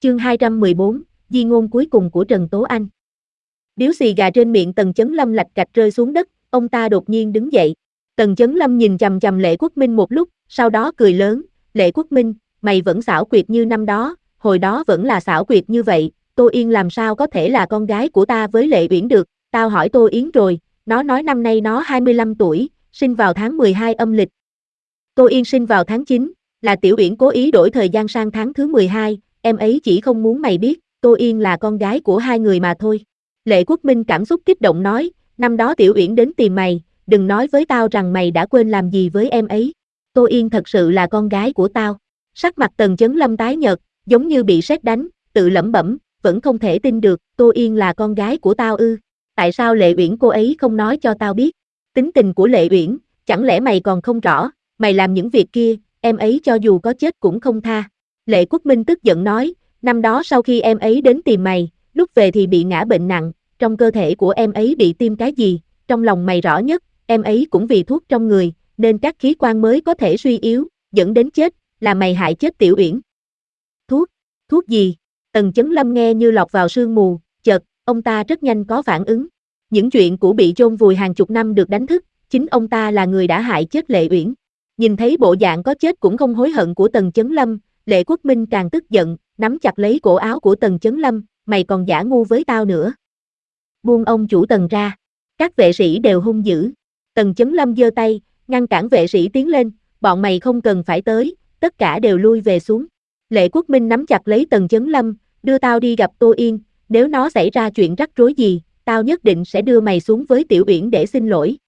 Chương 214, di ngôn cuối cùng của Trần Tố Anh. Điếu xì gà trên miệng Tần Chấn Lâm lạch cạch rơi xuống đất, ông ta đột nhiên đứng dậy. Tần Chấn Lâm nhìn chằm chằm Lệ Quốc Minh một lúc, sau đó cười lớn, Lệ Quốc Minh, mày vẫn xảo quyệt như năm đó, hồi đó vẫn là xảo quyệt như vậy, Tô Yên làm sao có thể là con gái của ta với Lệ Uyển được, tao hỏi Tô Yến rồi, nó nói năm nay nó 25 tuổi, sinh vào tháng 12 âm lịch. Tô Yên sinh vào tháng 9, là Tiểu Uyển cố ý đổi thời gian sang tháng thứ 12, em ấy chỉ không muốn mày biết, Tô Yên là con gái của hai người mà thôi. Lệ Quốc Minh cảm xúc kích động nói, năm đó Tiểu Uyển đến tìm mày, đừng nói với tao rằng mày đã quên làm gì với em ấy. Tô Yên thật sự là con gái của tao. Sắc mặt Tần Chấn Lâm tái nhợt, giống như bị sét đánh, tự lẩm bẩm, vẫn không thể tin được, Tô Yên là con gái của tao ư? Tại sao Lệ Uyển cô ấy không nói cho tao biết? Tính tình của Lệ Uyển, chẳng lẽ mày còn không rõ, mày làm những việc kia, em ấy cho dù có chết cũng không tha. Lệ Quốc Minh tức giận nói, năm đó sau khi em ấy đến tìm mày, lúc về thì bị ngã bệnh nặng, trong cơ thể của em ấy bị tiêm cái gì, trong lòng mày rõ nhất, em ấy cũng vì thuốc trong người, nên các khí quan mới có thể suy yếu, dẫn đến chết, là mày hại chết Tiểu Uyển. Thuốc gì? Tần Chấn Lâm nghe như lọt vào sương mù, chợt, ông ta rất nhanh có phản ứng. Những chuyện cũ bị chôn vùi hàng chục năm được đánh thức, chính ông ta là người đã hại chết Lệ Uyển. Nhìn thấy bộ dạng có chết cũng không hối hận của Tần Chấn Lâm, Lệ Quốc Minh càng tức giận, nắm chặt lấy cổ áo của Tần Chấn Lâm, mày còn giả ngu với tao nữa. Buông ông chủ Tần ra. Các vệ sĩ đều hung dữ. Tần Chấn Lâm giơ tay, ngăn cản vệ sĩ tiến lên, bọn mày không cần phải tới, tất cả đều lui về xuống. Lệ Quốc Minh nắm chặt lấy Tần Chấn Lâm, đưa tao đi gặp Tô Yên, nếu nó xảy ra chuyện rắc rối gì, tao nhất định sẽ đưa mày xuống với Tiểu Uyển để xin lỗi.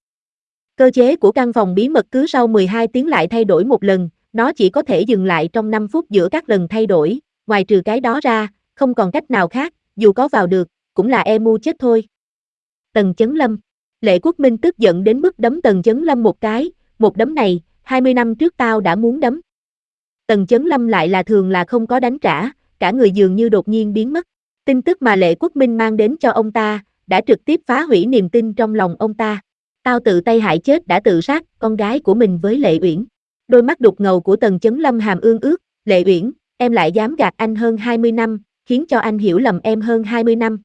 Cơ chế của căn phòng bí mật cứ sau 12 tiếng lại thay đổi một lần, nó chỉ có thể dừng lại trong 5 phút giữa các lần thay đổi, ngoài trừ cái đó ra, không còn cách nào khác, dù có vào được, cũng là mu chết thôi. Tần Chấn Lâm. Lệ Quốc Minh tức giận đến mức đấm Tần Chấn Lâm một cái, một đấm này, 20 năm trước tao đã muốn đấm. Tần Chấn Lâm lại là thường là không có đánh trả, cả người dường như đột nhiên biến mất. Tin tức mà Lệ Quốc Minh mang đến cho ông ta, đã trực tiếp phá hủy niềm tin trong lòng ông ta. Tao tự tay hại chết đã tự sát con gái của mình với Lệ Uyển. Đôi mắt đục ngầu của Tần Chấn Lâm hàm ương ướt, Lệ Uyển, em lại dám gạt anh hơn 20 năm, khiến cho anh hiểu lầm em hơn 20 năm.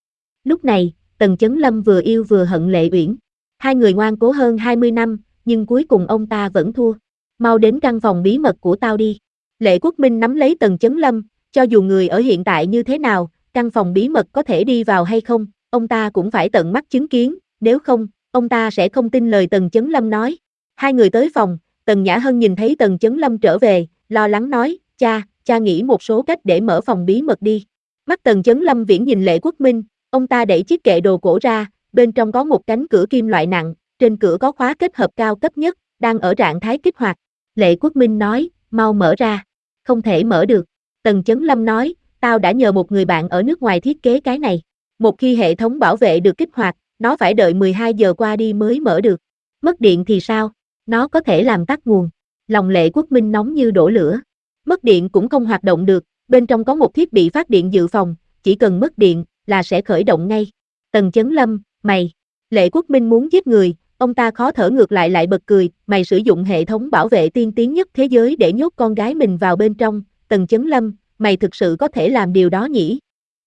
Lúc này, Tần Chấn Lâm vừa yêu vừa hận Lệ Uyển. Hai người ngoan cố hơn 20 năm, nhưng cuối cùng ông ta vẫn thua. Mau đến căn phòng bí mật của tao đi. Lệ Quốc Minh nắm lấy Tần Chấn Lâm, cho dù người ở hiện tại như thế nào, căn phòng bí mật có thể đi vào hay không, ông ta cũng phải tận mắt chứng kiến, nếu không, ông ta sẽ không tin lời Tần Chấn Lâm nói. Hai người tới phòng, Tần Nhã Hân nhìn thấy Tần Chấn Lâm trở về, lo lắng nói, cha nghĩ một số cách để mở phòng bí mật đi. Mắt Tần Chấn Lâm viễn nhìn Lệ Quốc Minh, ông ta đẩy chiếc kệ đồ cổ ra, bên trong có một cánh cửa kim loại nặng, trên cửa có khóa kết hợp cao cấp nhất, đang ở trạng thái kích hoạt. Lệ Quốc Minh nói, mau mở ra. Không thể mở được. Tần Chấn Lâm nói, tao đã nhờ một người bạn ở nước ngoài thiết kế cái này. Một khi hệ thống bảo vệ được kích hoạt, nó phải đợi 12 giờ qua đi mới mở được. Mất điện thì sao? Nó có thể làm tắt nguồn. Lòng Lệ Quốc Minh nóng như đổ lửa. Mất điện cũng không hoạt động được, bên trong có một thiết bị phát điện dự phòng, chỉ cần mất điện là sẽ khởi động ngay. Tần Chấn Lâm, mày. Lệ Quốc Minh muốn giết người, ông ta khó thở ngược lại bật cười, mày sử dụng hệ thống bảo vệ tiên tiến nhất thế giới để nhốt con gái mình vào bên trong, Tần Chấn Lâm, mày thực sự có thể làm điều đó nhỉ?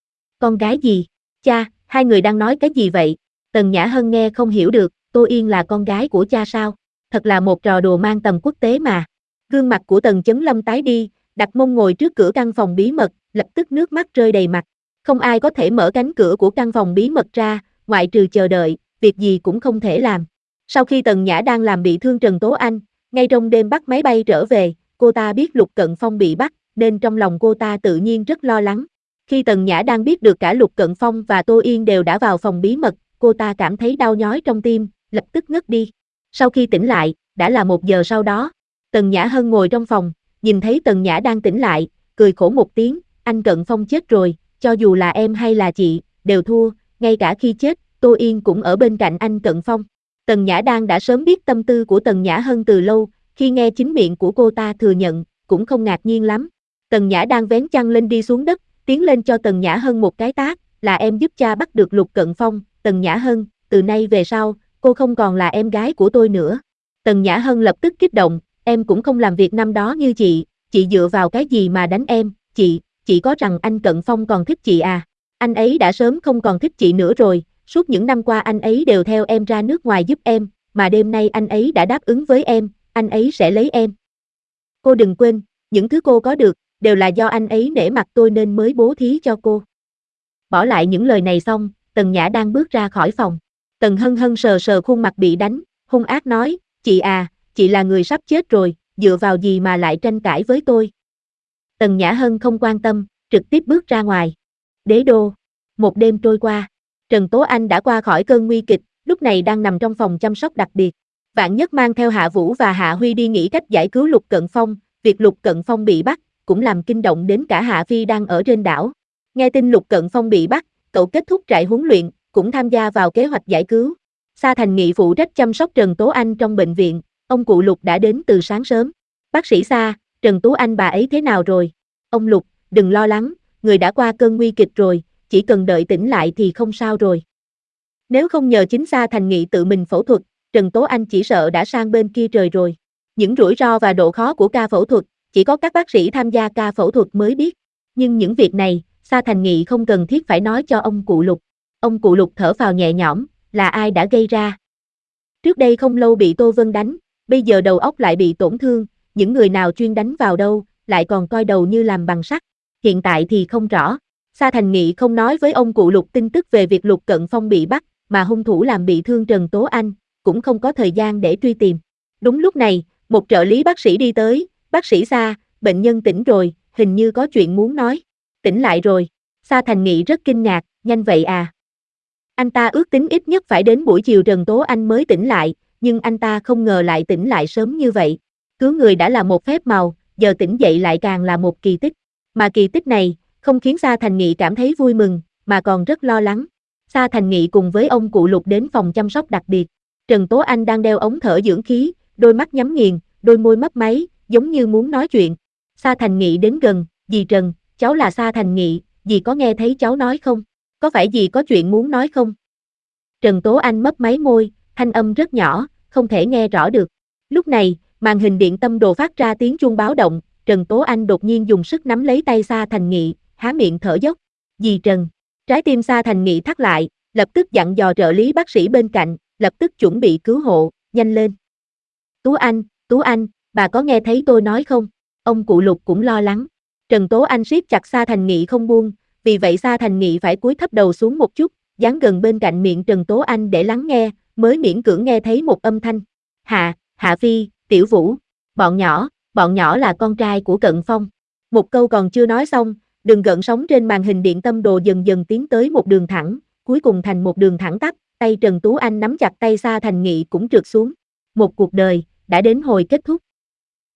Con gái gì? Cha, hai người đang nói cái gì vậy? Tần Nhã Hân nghe không hiểu được, Tô Yên là con gái của cha sao? Thật là một trò đùa mang tầm quốc tế mà. Gương mặt của Tần Chấn Lâm tái đi, đặt mông ngồi trước cửa căn phòng bí mật, lập tức nước mắt rơi đầy mặt. Không ai có thể mở cánh cửa của căn phòng bí mật ra, ngoại trừ chờ đợi, việc gì cũng không thể làm. Sau khi Tần Nhã đang làm bị thương Trần Tố Anh, ngay trong đêm bắt máy bay trở về, cô ta biết Lục Cận Phong bị bắt, nên trong lòng cô ta tự nhiên rất lo lắng. Khi Tần Nhã đang biết được cả Lục Cận Phong và Tô Yên đều đã vào phòng bí mật, cô ta cảm thấy đau nhói trong tim, lập tức ngất đi. Sau khi tỉnh lại, đã là 1 giờ sau đó. Tần Nhã Hân ngồi trong phòng, nhìn thấy Tần Nhã đang tỉnh lại, cười khổ một tiếng, anh Cận Phong chết rồi, cho dù là em hay là chị, đều thua, ngay cả khi chết, Tô Yên cũng ở bên cạnh anh Cận Phong. Tần Nhã Đan đã sớm biết tâm tư của Tần Nhã Hân từ lâu, khi nghe chính miệng của cô ta thừa nhận, cũng không ngạc nhiên lắm. Tần Nhã Đan vén chăn lên đi xuống đất, tiến lên cho Tần Nhã Hân một cái tát, là em giúp cha bắt được Lục Cận Phong, Tần Nhã Hân, từ nay về sau, cô không còn là em gái của tôi nữa. Tần Nhã Hân lập tức kích động, em cũng không làm việc năm đó như chị dựa vào cái gì mà đánh em, chị chị có rằng anh Cận Phong còn thích chị à? Anh ấy đã sớm không còn thích chị nữa rồi, suốt những năm qua anh ấy đều theo em ra nước ngoài giúp em, mà đêm nay anh ấy đã đáp ứng với em, anh ấy sẽ lấy em. Cô đừng quên, những thứ cô có được, đều là do anh ấy nể mặt tôi nên mới bố thí cho cô. Bỏ lại những lời này xong, Tần Nhã đang bước ra khỏi phòng. Tần Hân Hân sờ sờ khuôn mặt bị đánh, hung ác nói, chị à, chị là người sắp chết rồi, dựa vào gì mà lại tranh cãi với tôi. Tần Nhã Hân không quan tâm, trực tiếp bước ra ngoài. Đế đô. Một đêm trôi qua, Trần Tố Anh đã qua khỏi cơn nguy kịch, lúc này đang nằm trong phòng chăm sóc đặc biệt. Vạn Nhất mang theo Hạ Vũ và Hạ Huy đi nghĩ cách giải cứu Lục Cận Phong, việc Lục Cận Phong bị bắt, cũng làm kinh động đến cả Hạ Phi đang ở trên đảo. Nghe tin Lục Cận Phong bị bắt, cậu kết thúc trại huấn luyện, cũng tham gia vào kế hoạch giải cứu. Sa Thành Nghị phụ trách chăm sóc Trần Tố Anh trong bệnh viện, ông cụ Lục đã đến từ sáng sớm. Bác sĩ Sa, Trần Tố Anh bà ấy thế nào rồi? Ông Lục, đừng lo lắng, người đã qua cơn nguy kịch rồi, chỉ cần đợi tỉnh lại thì không sao rồi. Nếu không nhờ chính Sa Thành Nghị tự mình phẫu thuật, Trần Tố Anh chỉ sợ đã sang bên kia trời rồi. Những rủi ro và độ khó của ca phẫu thuật, chỉ có các bác sĩ tham gia ca phẫu thuật mới biết. Nhưng những việc này, Sa Thành Nghị không cần thiết phải nói cho ông cụ Lục. Ông cụ Lục thở phào nhẹ nhõm, là ai đã gây ra? Trước đây không lâu bị Tô Vân đánh, bây giờ đầu óc lại bị tổn thương, những người nào chuyên đánh vào đâu, lại còn coi đầu như làm bằng sắt. Hiện tại thì không rõ. Sa Thành Nghị không nói với ông cụ Lục tin tức về việc Lục Cận Phong bị bắt, mà hung thủ làm bị thương Trần Tố Anh, cũng không có thời gian để truy tìm. Đúng lúc này, một trợ lý bác sĩ đi tới, bác sĩ Sa, bệnh nhân tỉnh rồi, hình như có chuyện muốn nói. Tỉnh lại rồi. Sa Thành Nghị rất kinh ngạc, nhanh vậy à? Anh ta ước tính ít nhất phải đến buổi chiều Trần Tố Anh mới tỉnh lại, nhưng anh ta không ngờ lại tỉnh lại sớm như vậy. Cứu người đã là một phép màu, giờ tỉnh dậy lại càng là một kỳ tích. Mà kỳ tích này, không khiến Sa Thành Nghị cảm thấy vui mừng, mà còn rất lo lắng. Sa Thành Nghị cùng với ông cụ Lục đến phòng chăm sóc đặc biệt. Trần Tố Anh đang đeo ống thở dưỡng khí, đôi mắt nhắm nghiền, đôi môi mấp máy, giống như muốn nói chuyện. Sa Thành Nghị đến gần, dì Trần, cháu là Sa Thành Nghị, dì có nghe thấy cháu nói không? Có phải dì có chuyện muốn nói không? Trần Tố Anh mấp máy môi, thanh âm rất nhỏ, không thể nghe rõ được. Lúc này, màn hình điện tâm đồ phát ra tiếng chuông báo động, Trần Tố Anh đột nhiên dùng sức nắm lấy tay Sa Thành Nghị, há miệng thở dốc. Dì Trần. Trái tim Sa Thành Nghị thắt lại, lập tức dặn dò trợ lý bác sĩ bên cạnh, lập tức chuẩn bị cứu hộ, nhanh lên. Tú Anh, bà có nghe thấy tôi nói không? Ông cụ Lục cũng lo lắng. Trần Tố Anh siết chặt Sa Thành Nghị không buông, vì vậy Sa Thành Nghị phải cúi thấp đầu xuống một chút, dán gần bên cạnh miệng Trần Tố Anh để lắng nghe, mới miễn cưỡng nghe thấy một âm thanh. Hạ Phi, Tiểu Vũ, bọn nhỏ là con trai của Cận Phong. Một câu còn chưa nói xong, đường gợn sóng trên màn hình điện tâm đồ dần dần tiến tới một đường thẳng, cuối cùng thành một đường thẳng tắp, tay Trần Tú Anh nắm chặt tay Sa Thành Nghị cũng trượt xuống. Một cuộc đời, đã đến hồi kết thúc.